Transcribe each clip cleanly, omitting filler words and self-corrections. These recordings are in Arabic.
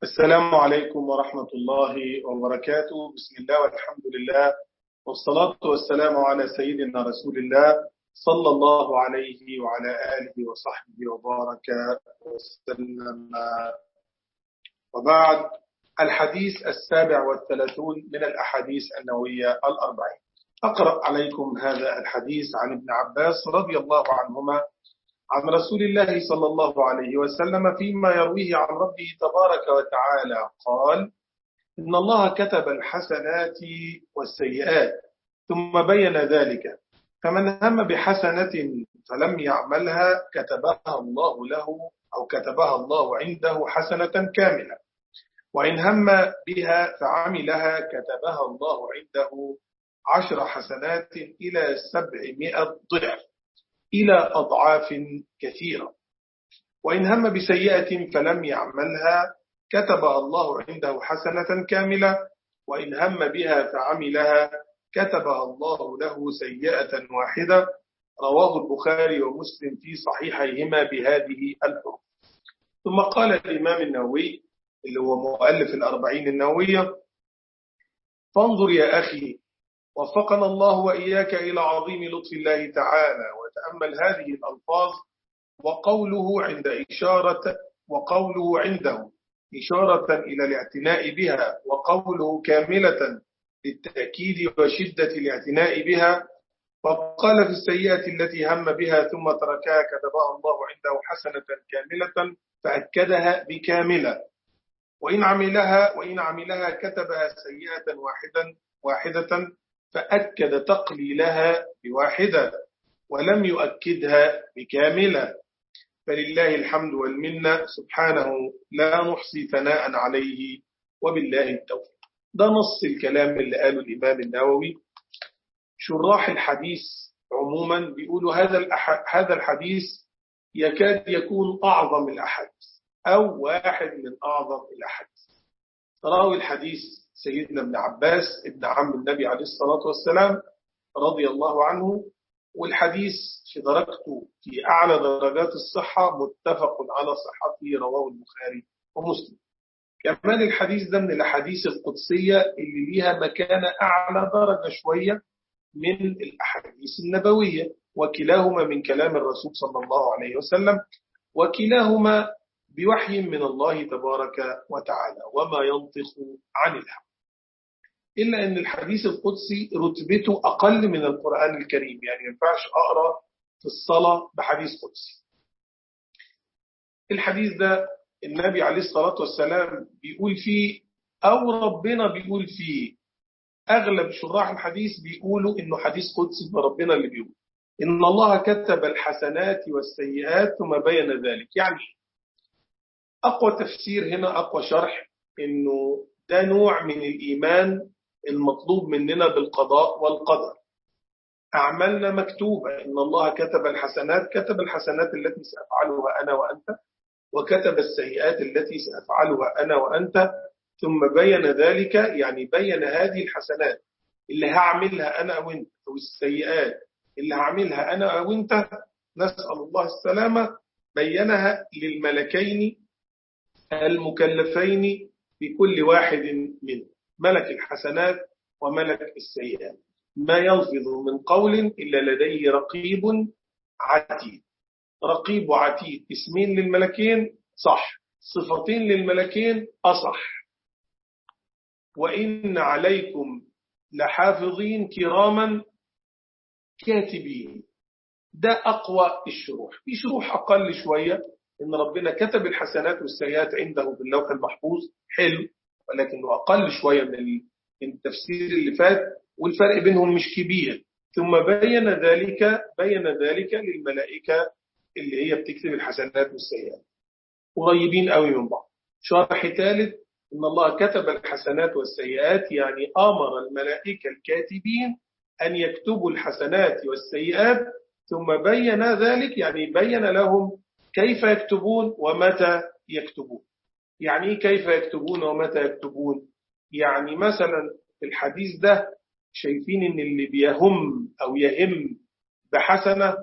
السلام عليكم ورحمة الله وبركاته. بسم الله والحمد لله والصلاة والسلام على سيدنا رسول الله صلى الله عليه وعلى آله وصحبه وبارك وسلم. وبعد، الحديث 37 من الأحاديث النبوية الأربعين. أقرأ عليكم هذا الحديث عن ابن عباس رضي الله عنهما عن رسول الله صلى الله عليه وسلم فيما يرويه عن ربه تبارك وتعالى قال: إن الله كتب الحسنات والسيئات ثم بين ذلك، فمن هم بحسنة فلم يعملها كتبها الله له أو كتبها الله عنده حسنة كاملة، وإن هم بها فعملها كتبها الله عنده 10 حسنات إلى 700 ضعف إلى أضعاف كثيرة. وإن هم بسيئة فلم يعملها كتبها الله عنده حسنة كاملة، وإن هم بها فعملها كتبها الله له سيئة واحدة. رواه البخاري ومسلم في صحيحيهما بهذه الحروف. ثم قال الإمام النووي اللي هو مؤلف الأربعين النووية: فانظر يا أخي، وفقنا الله وإياك إلى عظيم لطف الله تعالى، وتأمل هذه الألفاظ وقوله عنده إشارة إلى الاعتناء بها، وقوله كاملة للتأكيد وشدة الاعتناء بها. وقال في السيئة التي هم بها ثم تركها كتبها الله عنده حسنة كاملة فأكدها بكاملة، وإن عملها كتبها سيئة واحدة فأكد تقليلها بواحدة ولم يؤكدها بكاملة. فلله الحمد والمنة سبحانه، لا نحصي ثناء عليه، وبالله التوفيق. ده نص الكلام اللي قاله الإمام النووي. شراح الحديث عموما بيقولوا هذا الحديث يكاد يكون أعظم الأحاديث أو واحد من أعظم الأحاديث. راوي الحديث سيدنا ابن عباس ابن عم النبي عليه الصلاة والسلام رضي الله عنه، والحديث في درجته في أعلى درجات الصحة، متفق على صحته، رواه البخاري ومسلم. كمان الحديث ده من الأحاديث القدسية اللي ليها مكانة أعلى درجة شوية من الأحاديث النبوية، وكلاهما من كلام الرسول صلى الله عليه وسلم، وكلاهما بوحي من الله تبارك وتعالى، وما ينطق عن الهوى. إلا أن الحديث القدسي رتبته أقل من القرآن الكريم، يعني ما ينفعش أقرأ في الصلاة بحديث قدسي. الحديث ده النبي عليه الصلاة والسلام بيقول فيه، أو ربنا بيقول فيه. أغلب شراح الحديث بيقولوا إنه حديث قدسي، بربنا اللي بيقول إن الله كتب الحسنات والسيئات ثم بين ذلك. يعني أقوى تفسير هنا، أقوى شرح، إنه ده نوع من الإيمان المطلوب مننا بالقضاء والقدر. أعمالنا مكتوبة، إن الله كتب الحسنات التي سأفعلها أنا وأنت، وكتب السيئات التي سأفعلها أنا وأنت. ثم بين ذلك، يعني بين هذه الحسنات اللي هعملها أنا وأنت، والسيئات اللي هعملها أنا وأنت، نسأل الله السلامة، بينها للملكين المكلفين بكل واحد منهم، ملك الحسنات وملك السيئات. ما يلفظ من قول إلا لديه رقيب عتيد. رقيب وعتيد اسمين للملكين صح، صفتين للملكين أصح. وإن عليكم لحافظين كراما كاتبين. ده أقوى الشروح. في شروح أقل شوية، إن ربنا كتب الحسنات والسيئات عنده باللوح المحفوظ، حلو، ولكنه أقل شوية من التفسير اللي فات، والفرق بينهم مش كبير. ثم بين ذلك للملائكة اللي هي بتكتب الحسنات والسيئات، قريبين قوي من بعض. شرح ثالث: إن الله كتب الحسنات والسيئات، يعني أمر الملائكة الكاتبين أن يكتبوا الحسنات والسيئات، ثم بين ذلك، يعني بين لهم كيف يكتبون ومتى يكتبون. يعني إيه كيف يكتبون ومتى يكتبون؟ يعني مثلا في الحديث ده شايفين إن اللي بيهم أو يهم بحسنة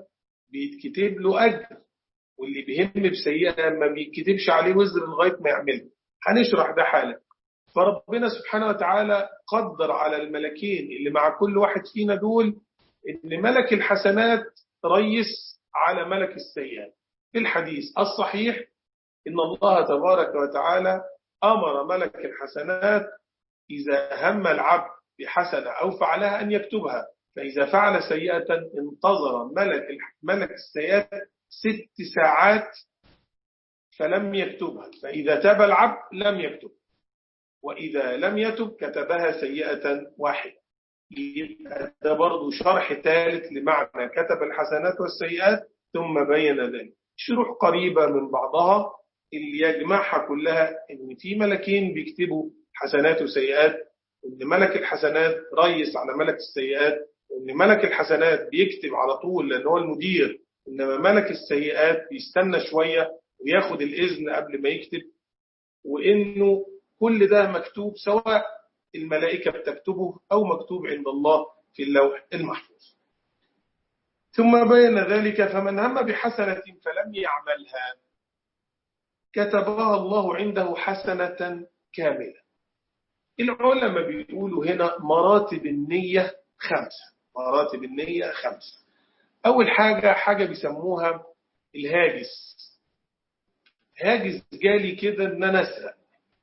بيتكتب له أجر، واللي بيهم بسيئة ما بيتكتبش عليه وزر لغاية ما يعمله. هنشرح ده حالا. فربنا سبحانه وتعالى قدر على الملكين اللي مع كل واحد فينا دول إن ملك الحسنات ريس على ملك السيئات. في الحديث الصحيح إن الله تبارك وتعالى أمر ملك الحسنات إذا هم العبد بحسنة أو فعلها أن يكتبها، فإذا فعل سيئة انتظر ملك السيئات 6 ساعات فلم يكتبها، فإذا تاب العبد لم يكتب، وإذا لم يتب كتبها سيئة واحدة. ده برضو شرح ثالث لمعنى كتب الحسنات والسيئات ثم بين ذلك. شروح قريبة من بعضها اللي يجمعها كلها إن في ملكين بيكتبوا حسنات وسيئات، وإن ملك الحسنات ريس على ملك السيئات، وإن ملك الحسنات بيكتب على طول لأنه هو المدير، إنما ملك السيئات بيستنى شوية وياخد الإذن قبل ما يكتب، وإنه كل ده مكتوب سواء الملائكة بتكتبه أو مكتوب عند الله في اللوح المحفوظ. ثم بين ذلك فمن هم بحسنة فلم يعملها كتبها الله عنده حسنة كاملة. العلماء بيقولوا هنا مراتب النية 5. مراتب النية 5. أول حاجة بيسموها الهاجس. هاجس جالي كده إن أنا أسرق،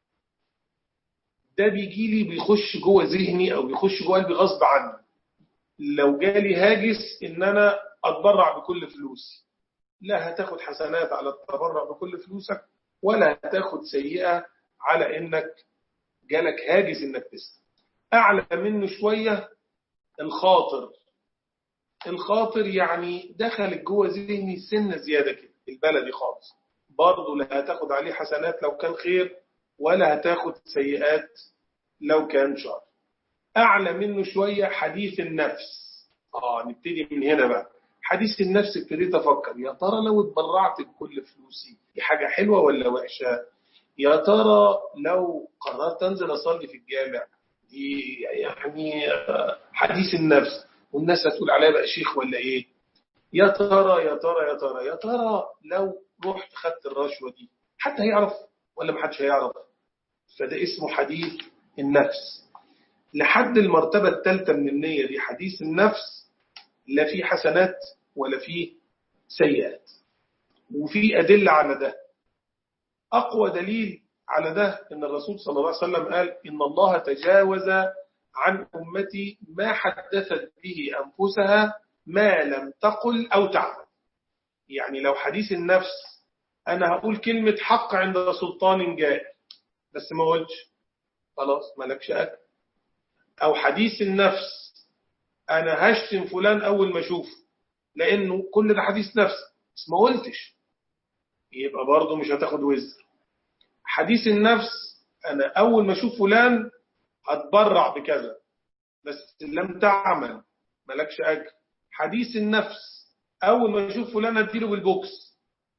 ده بيجي لي بيخش جوه ذهني أو بيخش جوه قلبي غصب عني. لو جالي هاجس إن أنا أتبرع بكل فلوسي، لا هتاخد حسنات على التبرع بكل فلوسك، ولا هتاخد سيئة على إنك جالك هاجس إنك تسرق. أعلى منه شوية الخاطر. الخاطر يعني دخلت جوه ذهني سنة زيادة كده، البلدي خالص، برضه لا هتاخد عليه حسنات لو كان خير، ولا هتاخد سيئات لو كان شر. أعلى منه شوية حديث النفس. نبتدي من هنا بقى. حديث النفس ابتديت أفكر يا ترى لو اتبرعت بكل فلوسي دي حاجة حلوة ولا وحشة؟ يا ترى لو قررت أنزل أصلي في الجامع دي يعني حديث النفس، والناس هتقول عليا بقى شيخ ولا إيه؟ يا ترى يا ترى يا ترى يا ترى لو رحت خدت الرشوة دي حتى هيعرف ولا محدش هيعرف؟ فده اسمه حديث النفس. لحد المرتبة الثالثة من النية دي حديث النفس، لا في حسنات ولا في سيئات، وفي أدلة على ده. أقوى دليل على ده إن الرسول صلى الله عليه وسلم قال إن الله تجاوز عن أمتي ما حدثت به أنفسها ما لم تقل أو تعمل. يعني لو حديث النفس أنا هقول كلمة حق عند سلطان جائر بس ما قلتش، خلاص مالكش أكل. أو حديث النفس أنا هشتم فلان أول ما أشوف لأنه كل ده حديث نفس بس ما قلتش، يبقى برضه مش هتاخد وزر. حديث النفس أنا أول ما أشوف فلان هتبرع بكذا بس لم تعمل مالكش أجر. حديث النفس أول ما أشوف فلان هديله بالبوكس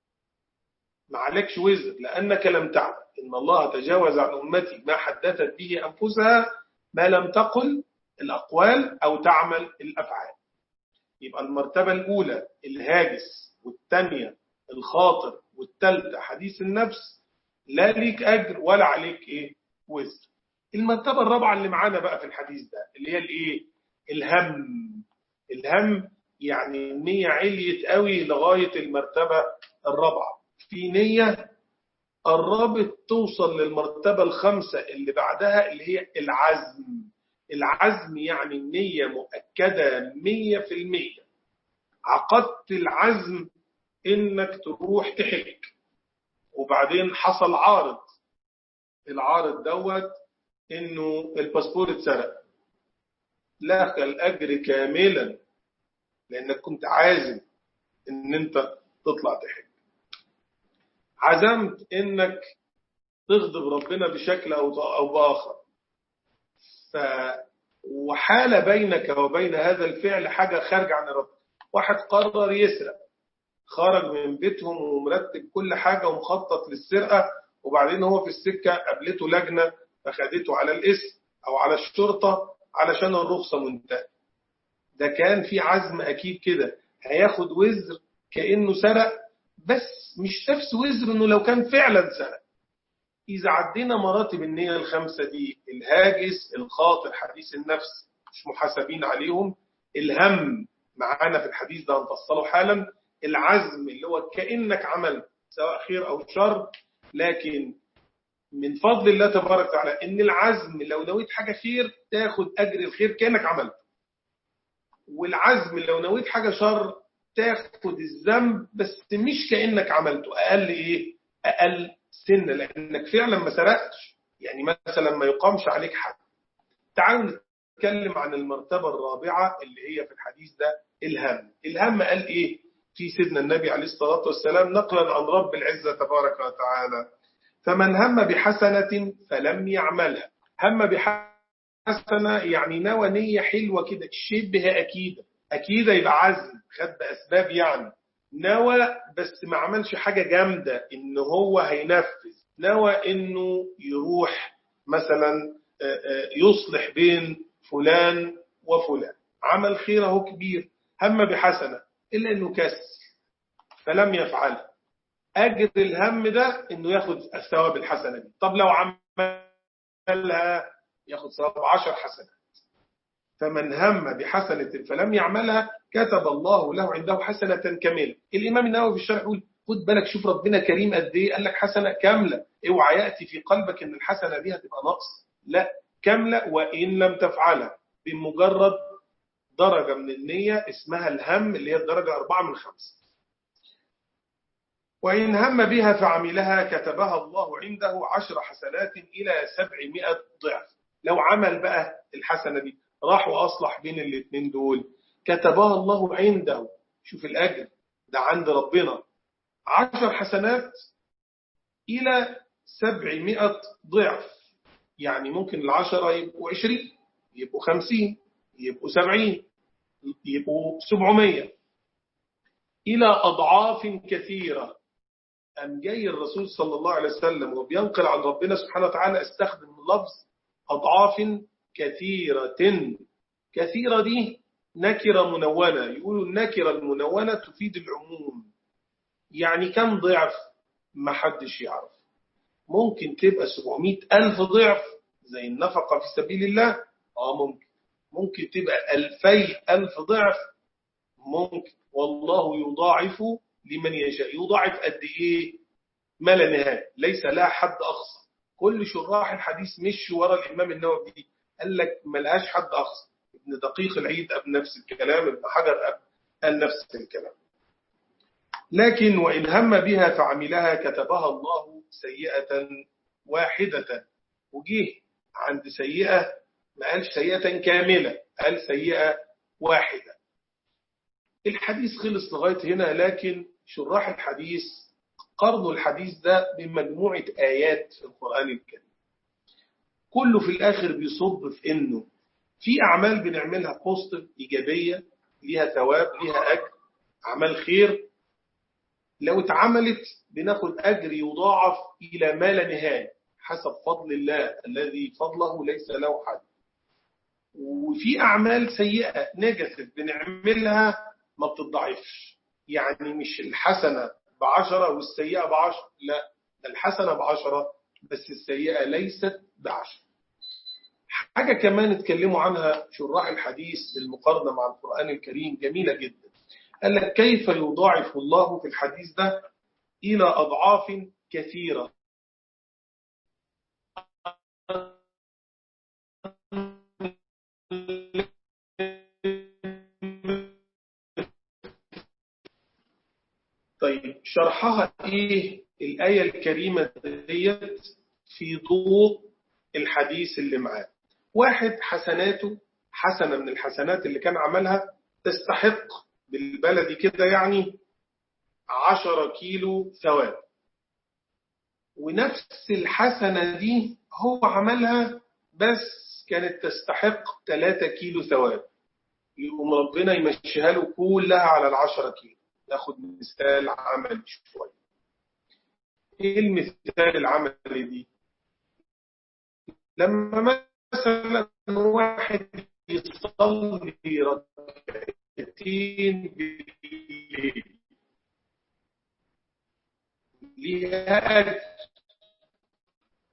ما عليكش وزر لأنك لم تعمل. إن الله تجاوز عن أمتي ما حدثت به أنفسها ما لم تقل الأقوال أو تعمل الأفعال. يبقى المرتبة الأولى الهاجس، والثانية الخاطر، والثالثة حديث النفس، لا ليك أجر ولا عليك وزر. المرتبة الرابعة اللي معانا بقى في الحديث ده اللي هي الهم. الهم يعني النية عليت قوي لغاية المرتبة الرابعة. في نية قربت توصل للمرتبة الخامسة اللي بعدها اللي هي العزم. العزم يعني النية مؤكدة 100%. عقدت العزم إنك تروح تحج، وبعدين حصل عارض. العارض دوت إنه الباسبور اتسرق، لك الأجر كاملا لأنك كنت عازم إن أنت تطلع تحج. عزمت إنك تغضب ربنا بشكل أو بآخر، وحال بينك وبين هذا الفعل حاجة خارج عن ربك. واحد قرر يسرق، خرج من بيتهم ومرتب كل حاجة ومخطط للسرقة، وبعدين هو في السكة قابلته لجنة فخدته على الاسم أو على الشرطة علشان الرخصة منتهية. ده كان في عزم أكيد كده، هياخد وزر كأنه سرق، بس مش نفس وزر إنه لو كان فعلا سرق. إذا عدينا مراتب النية الخمسة دي، الهاجس، الخاطر، حديث النفس مش محاسبين عليهم، الهم معانا في الحديث ده هنفصله حالا، العزم اللي هو كأنك عمل سواء خير أو شر، لكن من فضل الله تبارك وتعالى إن العزم لو نويت حاجة خير تاخد أجر الخير كأنك عملت، والعزم لو نويت حاجة شر تاخد الذنب بس مش كأنك عملته، أقل إيه؟ أقل سن، لأنك فعلا ما سرقتش، يعني مثلا ما يقامش عليك حد. تعالوا نتكلم عن المرتبة الرابعة اللي هي في الحديث ده، الهم. الهم قال إيه في سيدنا النبي عليه الصلاة والسلام نقلا عن رب العزة تبارك وتعالى؟ فمن هم بحسنة فلم يعملها. هم بحسنة يعني نوى نية حلوة كده شبه أكيدة، أكيدة يبقى عزم خد بأسباب، يعني نوى بس ما عملش حاجة جامدة إن هو هينفذ، نوى إنه يروح مثلا يصلح بين فلان وفلان، عمل خير اهو كبير، هم بحسنة إلا إنه كسل فلم يفعل، أجر الهم ده إنه ياخد الثواب الحسنة دي. طب لو عملها ياخد ثواب 10 حسنات. فمن هم بحسنة فلم يعملها كتب الله له عنده حسنة كاملة. الإمام النووي في الشرح يقول خد بالك، شوف ربنا كريم قد إيه، قال لك حسنة كاملة، اوعى يأتي في قلبك إن الحسنة دي هتبقى نقص، لا، كاملة وإن لم تفعلها، بمجرد درجة من النية اسمها الهم اللي هي الدرجة 4 من 5. وإن هم بها فعملها كتبها الله عنده 10 حسنات إلى 700 ضعف. لو عمل بقى الحسنة دي راح وأصلح بين الاثنين دول، كتبها الله عنده، شوف الأجر ده عند ربنا، 10 حسنات إلى 700 ضعف. يعني ممكن 10 يبقوا 20، يبقوا 50، يبقوا 70، يبقوا 700 إلى أضعاف كثيرة. أم جاي الرسول صلى الله عليه وسلم وبينقل عن ربنا سبحانه وتعالى استخدم لفظ أضعاف كثيرة. كثيرة دي نكرة منونة، يقولوا النكرة المنونة تفيد العموم، يعني كم ضعف ما حدش يعرف، ممكن تبقى 700 ألف ضعف زي النفقة في سبيل الله، ممكن تبقى 2000 ألف ضعف، ممكن، والله يضاعف لمن يشاء. يضاعف قد إيه؟ ما لا نهاية، ليس لها حد أقصى. كل شراح الحديث مش ورا الإمام النووي دي، قال لك ما لهاش حد أقصى. ابن دقيق العيد قال نفس الكلام، ابن حجر قال نفس الكلام. لكن وإن هم بها فعملها كتبها الله سيئة واحدة. وجيه عند سيئة ما قالش سيئة كاملة، قال سيئة واحدة. الحديث خلص لغاية هنا، لكن شراح الحديث قرنوا الحديث ده بمجموعة آيات في القرآن الكريم، كله في الآخر بيصب في إنه في أعمال بنعملها بوزيتيف إيجابية ليها ثواب ليها أجر، أعمال خير لو اتعملت بناخد أجر يضاعف إلى ما لا نهاية حسب فضل الله الذي فضله ليس له حد. وفي أعمال سيئة نيجاتيف بنعملها ما بتضاعفش، يعني مش الحسنة ب10 والسيئة ب10، لا، الحسنة ب10 بس السيئة ليست ب10. حاجة كمان اتكلموا عنها شراح الحديث بالمقارنة مع القرآن الكريم جميلة جدا، قال لك كيف يضاعف الله في الحديث ده إلى أضعاف كثيرة. طيب شرحها إيه الآية الكريمة ديت في ضوء الحديث اللي معاه؟ واحد حسناته حسنة من الحسنات اللي كان عملها تستحق بالبلدي كده يعني 10 كيلو ثواب، ونفس الحسنة دي هو عملها بس كانت تستحق 3 كيلو ثواب، يقوم ربنا يمشيها له كلها على 10 كيلو. ناخد مثال عملي شوية. ايه المثال العملي دي؟ لما مثلا واحد يصلي ركعتين بالليل ليها أجر،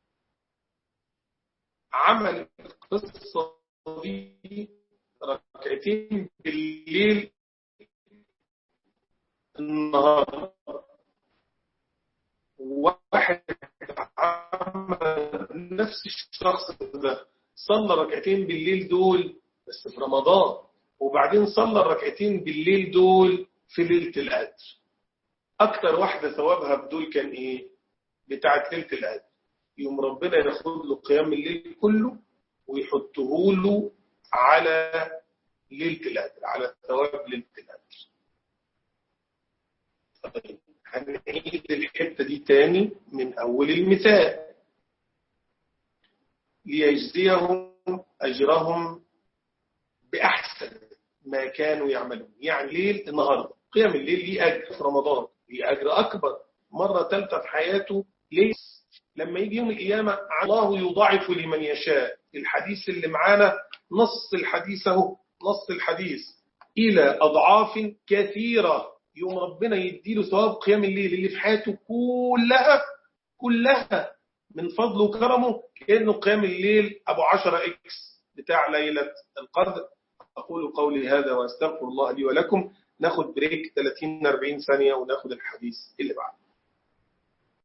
عمل القصة دي ركعتين بالليل النهار، واحد عمل نفس الشخص ده صلى ركعتين بالليل دول بس في رمضان، وبعدين صلى الركعتين بالليل دول في ليلة القدر. أكتر واحدة ثوابها بدول كان إيه؟ بتاعت ليلة القدر. يوم ربنا ياخد له قيام الليل كله ويحطه له على ليلة القدر، على ثواب ليلة القدر. طيب هنعيد الحتة دي تاني من أول المثال. ليجزيهم أجرهم بأحسن ما كانوا يعملون. يعني ليل النهاردة قيام الليل ليه أجر، في رمضان ليه أجر أكبر مرة ثالثة في حياته. ليه؟ لما يجي يوم القيامة الله يضاعف لمن يشاء. الحديث اللي معانا نص الحديث اهو، نص الحديث إلى أضعاف كثيرة. يوم ربنا يديله ثواب قيام الليل اللي في حياته كلها من فضله وكرمه، كأنه قيام الليل أبو 10 إكس بتاع ليلة القدر. أقول قولي هذا وأستغفر الله لي ولكم. ناخد بريك 30-40 ثانية وناخد الحديث اللي بعده.